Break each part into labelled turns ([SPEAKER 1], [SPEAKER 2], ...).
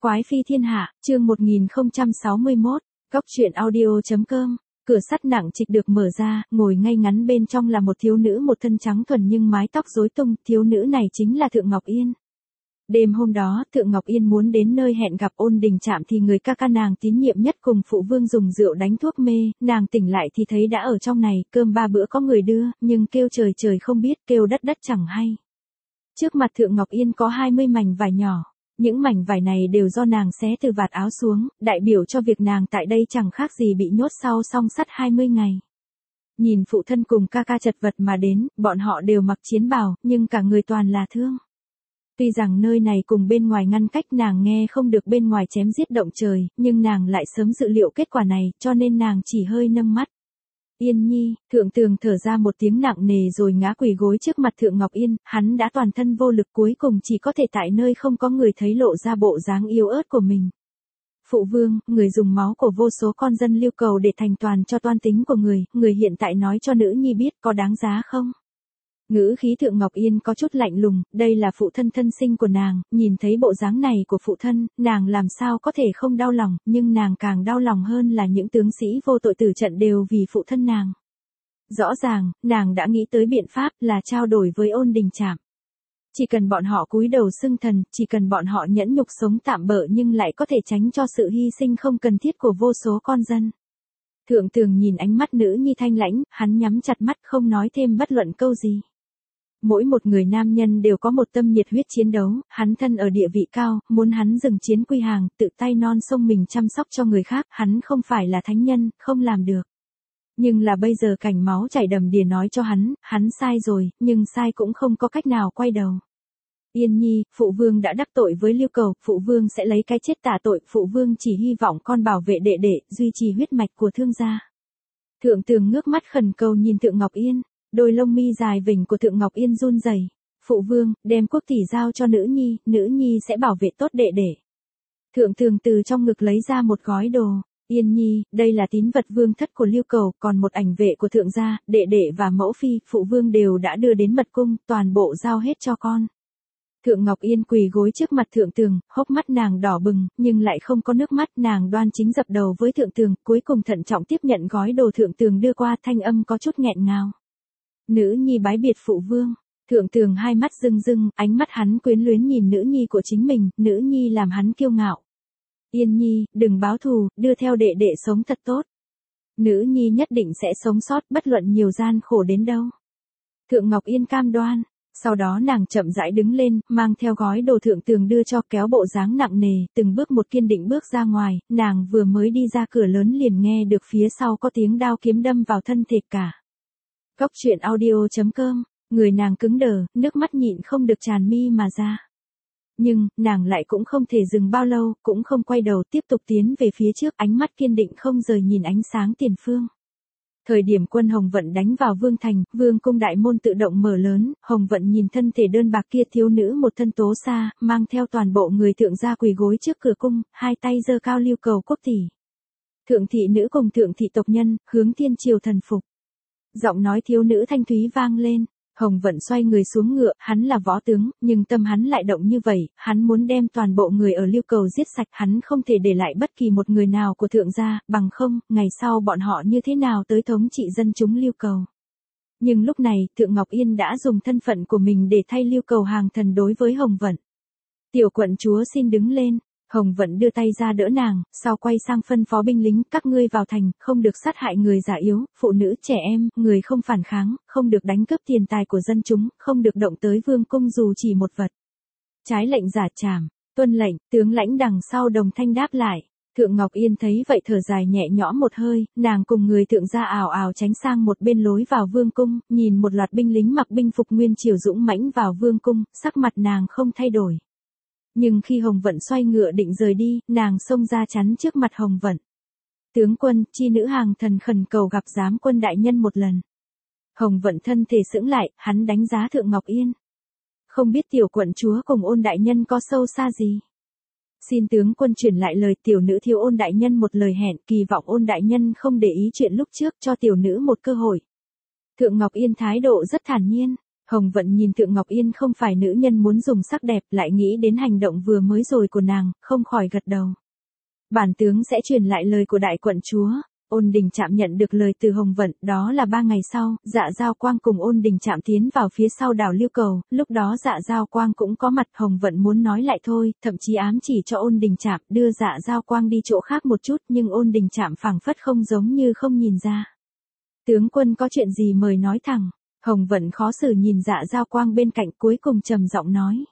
[SPEAKER 1] Quái phi thiên hạ, chương 1061, Góc truyện audio.com. Cửa sắt nặng trịch được mở ra, ngồi ngay ngắn bên trong là một thiếu nữ một thân trắng thuần nhưng mái tóc rối tung, thiếu nữ này chính là Thượng Ngọc Yên. Đêm hôm đó, Thượng Ngọc Yên muốn đến nơi hẹn gặp Ôn Đình Trạm thì người ca ca nàng tín nhiệm nhất cùng phụ vương dùng rượu đánh thuốc mê, nàng tỉnh lại thì thấy đã ở trong này, cơm 3 bữa có người đưa, nhưng kêu trời trời không biết, kêu đất đất chẳng hay. Trước mặt Thượng Ngọc Yên có 20 mảnh vải nhỏ. Những mảnh vải này đều do nàng xé từ vạt áo xuống, đại biểu cho việc nàng tại đây chẳng khác gì bị nhốt sau song sắt 20 ngày. Nhìn phụ thân cùng ca ca chật vật mà đến, bọn họ đều mặc chiến bào, nhưng cả người toàn là thương. Tuy rằng nơi này cùng bên ngoài ngăn cách nàng nghe không được bên ngoài chém giết động trời, nhưng nàng lại sớm dự liệu kết quả này, cho nên nàng chỉ hơi nâng mắt. Yên Nhi, Thượng Tường thở ra một tiếng nặng nề rồi ngã quỳ gối trước mặt Thượng Ngọc Yên, hắn đã toàn thân vô lực cuối cùng chỉ có thể tại nơi không có người thấy lộ ra bộ dáng yếu ớt của mình. Phụ vương, người dùng máu của vô số con dân Lưu Cầu để thành toàn cho toan tính của người hiện tại nói cho nữ nhi biết có đáng giá không? Ngữ khí Thượng Ngọc Yên có chút lạnh lùng, đây là phụ thân thân sinh của nàng, nhìn thấy bộ dáng này của phụ thân, nàng làm sao có thể không đau lòng, nhưng nàng càng đau lòng hơn là những tướng sĩ vô tội tử trận đều vì phụ thân nàng. Rõ ràng, nàng đã nghĩ tới biện pháp là trao đổi với Ôn Đình Trạm. Chỉ cần bọn họ cúi đầu xưng thần, chỉ cần bọn họ nhẫn nhục sống tạm bợ nhưng lại có thể tránh cho sự hy sinh không cần thiết của vô số con dân. Thượng Tường nhìn ánh mắt nữ nhi thanh lãnh, hắn nhắm chặt mắt không nói thêm bất luận câu gì. Mỗi một người nam nhân đều có một tâm nhiệt huyết chiến đấu, hắn thân ở địa vị cao, muốn hắn dừng chiến quy hàng, tự tay non sông mình chăm sóc cho người khác, hắn không phải là thánh nhân, không làm được. Nhưng là bây giờ cảnh máu chảy đầm đìa nói cho hắn sai rồi, nhưng sai cũng không có cách nào quay đầu. Yên Nhi, phụ vương đã đắc tội với Lưu Cầu, phụ vương sẽ lấy cái chết tạ tội, phụ vương chỉ hy vọng con bảo vệ đệ đệ, duy trì huyết mạch của thương gia. Thượng Tường ngước mắt khẩn cầu nhìn Thượng Ngọc Yên. Đôi lông mi dài vểnh của Thượng Ngọc Yên run rẩy. Phụ vương, đem quốc tỷ giao cho nữ nhi sẽ bảo vệ tốt đệ đệ. Thượng Tường từ trong ngực lấy ra một gói đồ. Yên Nhi, đây là tín vật vương thất của Lưu Cầu, còn một ảnh vệ của thượng gia, đệ đệ và mẫu phi, phụ vương đều đã đưa đến mật cung, toàn bộ giao hết cho con. Thượng Ngọc Yên quỳ gối trước mặt Thượng Tường, hốc mắt nàng đỏ bừng, nhưng lại không có nước mắt, nàng đoan chính dập đầu với Thượng Tường, cuối cùng thận trọng tiếp nhận gói đồ Thượng Tường đưa qua, thanh âm có chút nghẹn ngào. Nữ nhi bái biệt phụ vương. Thượng Tường hai mắt rưng rưng, ánh mắt hắn quyến luyến nhìn nữ nhi của chính mình, nữ nhi làm hắn kiêu ngạo. Yên Nhi, đừng báo thù, đưa theo đệ đệ sống thật tốt. Nữ nhi nhất định sẽ sống sót bất luận nhiều gian khổ đến đâu. Thượng Ngọc Yên cam đoan. Sau đó nàng chậm rãi đứng lên, mang theo gói đồ Thượng Tường đưa cho, kéo bộ dáng nặng nề, từng bước một kiên định bước ra ngoài, nàng vừa mới đi ra cửa lớn liền nghe được phía sau có tiếng đao kiếm đâm vào thân thể cả. Góc truyện audio.com, người nàng cứng đờ, nước mắt nhịn không được tràn mi mà ra. Nhưng, nàng lại cũng không thể dừng bao lâu, cũng không quay đầu tiếp tục tiến về phía trước, ánh mắt kiên định không rời nhìn ánh sáng tiền phương. Thời điểm quân Hồng Vận đánh vào Vương Thành, Vương cung đại môn tự động mở lớn, Hồng Vận nhìn thân thể đơn bạc kia thiếu nữ một thân tố sa, mang theo toàn bộ người thượng gia quỳ gối trước cửa cung, hai tay giơ cao Lưu Cầu quốc tỷ. Thượng thị nữ cùng thượng thị tộc nhân, hướng thiên triều thần phục. Giọng nói thiếu nữ thanh thúy vang lên, Hồng Vận xoay người xuống ngựa, hắn là võ tướng, nhưng tâm hắn lại động như vậy, hắn muốn đem toàn bộ người ở Lưu Cầu giết sạch, hắn không thể để lại bất kỳ một người nào của thượng gia, bằng không, ngày sau bọn họ như thế nào tới thống trị dân chúng Lưu Cầu. Nhưng lúc này, Thượng Ngọc Yên đã dùng thân phận của mình để thay Lưu Cầu hàng thần đối với Hồng Vận. Tiểu quận chúa xin đứng lên. Hồng Vận đưa tay ra đỡ nàng, sau quay sang phân phó binh lính, các ngươi vào thành, không được sát hại người già yếu, phụ nữ, trẻ em, người không phản kháng, không được đánh cướp tiền tài của dân chúng, không được động tới vương cung dù chỉ một vật. Trái lệnh giả trảm, tuân lệnh, tướng lãnh đằng sau đồng thanh đáp lại. Thượng Ngọc Yên thấy vậy thở dài nhẹ nhõm một hơi, nàng cùng người thượng gia ào ào tránh sang một bên lối vào vương cung, nhìn một loạt binh lính mặc binh phục nguyên triều dũng mãnh vào vương cung, sắc mặt nàng không thay đổi. Nhưng khi Hồng Vận xoay ngựa định rời đi, nàng xông ra chắn trước mặt Hồng Vận. Tướng quân, chi nữ hàng thần khẩn cầu gặp giám quân đại nhân một lần. Hồng Vận thân thể sững lại, hắn đánh giá Thượng Ngọc Yên. Không biết tiểu quận chúa cùng Ôn đại nhân có sâu xa gì. Xin tướng quân truyền lại lời tiểu nữ thiếu Ôn đại nhân một lời hẹn, kỳ vọng Ôn đại nhân không để ý chuyện lúc trước, cho tiểu nữ một cơ hội. Thượng Ngọc Yên thái độ rất thản nhiên. Hồng Vận nhìn Thượng Ngọc Yên không phải nữ nhân muốn dùng sắc đẹp, lại nghĩ đến hành động vừa mới rồi của nàng, không khỏi gật đầu. Bản tướng sẽ truyền lại lời của đại quận chúa. Ôn Đình Trạm nhận được lời từ Hồng Vận, đó là 3 ngày sau, Dạ Giao Quang cùng Ôn Đình Trạm tiến vào phía sau đảo Lưu Cầu, lúc đó Dạ Giao Quang cũng có mặt. Hồng Vận muốn nói lại thôi, thậm chí ám chỉ cho Ôn Đình Trạm đưa Dạ Giao Quang đi chỗ khác một chút, nhưng Ôn Đình Trạm phảng phất không giống như không nhìn ra. Tướng quân có chuyện gì mời nói thẳng. Hồng Vận khó xử nhìn Dạ Giao Quang bên cạnh, cuối cùng trầm giọng nói.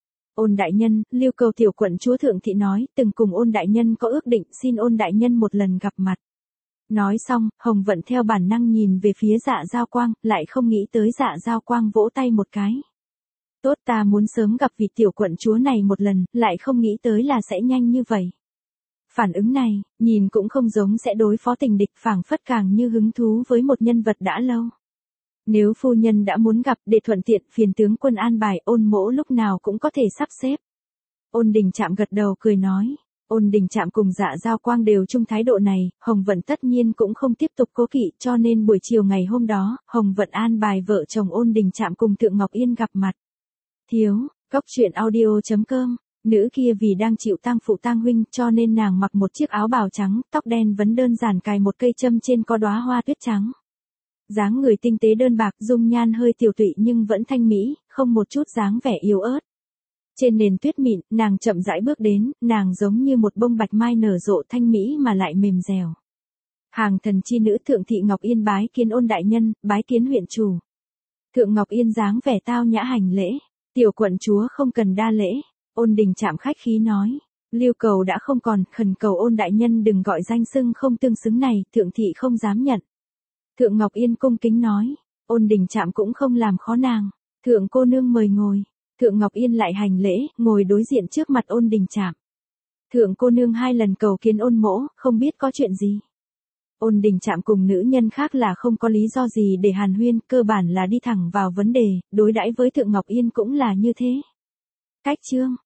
[SPEAKER 1] Ôn đại nhân, Lưu Cầu tiểu quận chúa Thượng Thị nói, từng cùng Ôn đại nhân có ước định, xin Ôn đại nhân một lần gặp mặt. Nói xong, Hồng Vận theo bản năng nhìn về phía Dạ Giao Quang, lại không nghĩ tới Dạ Giao Quang vỗ tay một cái. Tốt, ta muốn sớm gặp vị tiểu quận chúa này một lần, lại không nghĩ tới là sẽ nhanh như vậy. Phản ứng này, nhìn cũng không giống sẽ đối phó tình địch, phảng phất càng như hứng thú với một nhân vật đã lâu. Nếu phu nhân đã muốn gặp, để thuận tiện phiền tướng quân an bài, Ôn mỗ lúc nào cũng có thể sắp xếp. Ôn Đình Trạm gật đầu cười nói. Ôn Đình Trạm cùng Dạ Giao Quang đều chung thái độ này, Hồng Vận tất nhiên cũng không tiếp tục cố kỵ, cho nên buổi chiều ngày hôm đó, Hồng Vận an bài vợ chồng Ôn Đình Trạm cùng Thượng Ngọc Yên gặp mặt. Thiếu, cốc truyện audio.com, nữ kia vì đang chịu tang phụ tang huynh cho nên nàng mặc một chiếc áo bào trắng, tóc đen vấn đơn giản cài một cây châm trên có đóa hoa tuyết trắng. Dáng người tinh tế đơn bạc, dung nhan hơi tiểu tụy nhưng vẫn thanh mỹ, không một chút dáng vẻ yếu ớt. Trên nền tuyết mịn, nàng chậm rãi bước đến, nàng giống như một bông bạch mai nở rộ thanh mỹ mà lại mềm dẻo. Hàng thần chi nữ Thượng Thị Ngọc Yên bái kiến Ôn đại nhân, bái kiến huyện chủ. Thượng Ngọc Yên dáng vẻ tao nhã hành lễ, tiểu quận chúa không cần đa lễ. Ôn Đình Trạm khách khí nói, Lưu Cầu đã không còn, khẩn cầu Ôn đại nhân đừng gọi danh xưng không tương xứng này, Thượng Thị không dám nhận. Thượng Ngọc Yên cung kính nói, Ôn Đình Trạm cũng không làm khó nàng, Thượng cô nương mời ngồi. Thượng Ngọc Yên lại hành lễ, ngồi đối diện trước mặt Ôn Đình Trạm. Thượng cô nương 2 lần cầu kiến Ôn mỗ, không biết có chuyện gì. Ôn Đình Trạm cùng nữ nhân khác là không có lý do gì để hàn huyên, cơ bản là đi thẳng vào vấn đề, đối đãi với Thượng Ngọc Yên cũng là như thế. Cách chương